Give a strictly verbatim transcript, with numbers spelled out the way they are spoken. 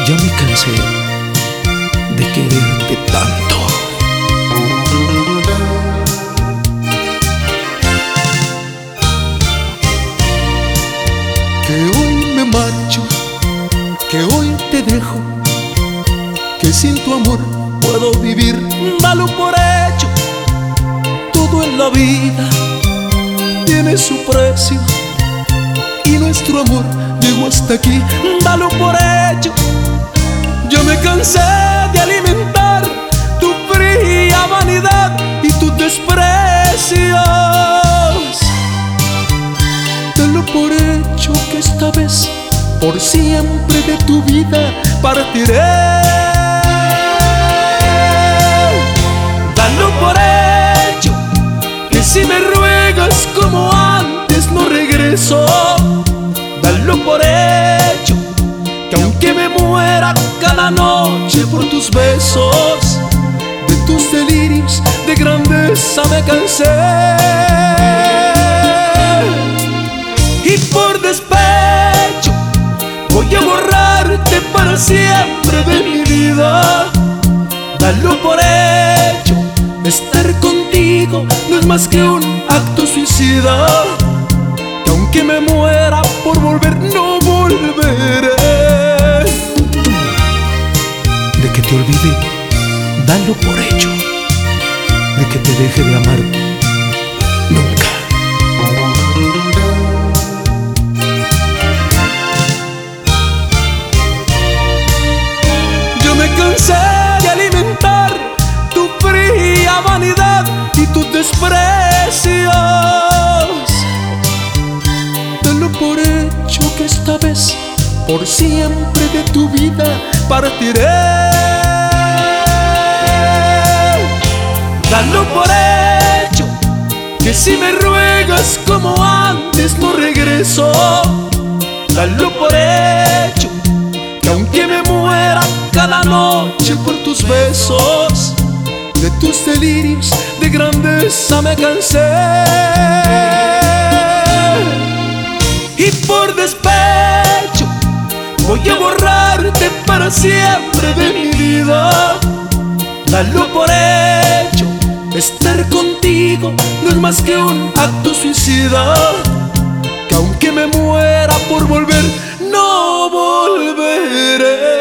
Ya me cansé de quererte tanto. Que hoy me marcho, que hoy te dejo, que sin tu amor puedo vivir. Dalo por hecho, todo en la vida tiene su precio y nuestro amor llegó hasta aquí. Dalo por hecho, yo me cansé de alimentar tu fría vanidad y tus desprecios. Dalo por hecho que esta vez por siempre de tu vida partiré. Dalo por hecho que si me ruegas como antes no regreso. Dalo por hecho que aunque me muera cada noche por tus besos, de tus delirios de grandeza me cansé. Y por despecho voy a borrarte para siempre de mi vida. Dalo por hecho, estar contigo no es más que un acto suicida, que aunque me muera por volver no volveré. De que te olvide, dalo por hecho. De que te deje de amar, nunca. Yo me cansé de alimentar tu fría vanidad y tus desprecios. Dalo por hecho que esta vez por siempre de tu vida partiré. Dalo por hecho que si me ruegas como antes no regreso. Dalo por hecho que aunque me muera cada noche por tus besos, de tus delirios de grandeza me cansé. Y por despecho voy a borrarte para siempre de mi vida. Dalo por hecho, estar contigo no es más que un acto suicida, que aunque me muera por volver, no volveré.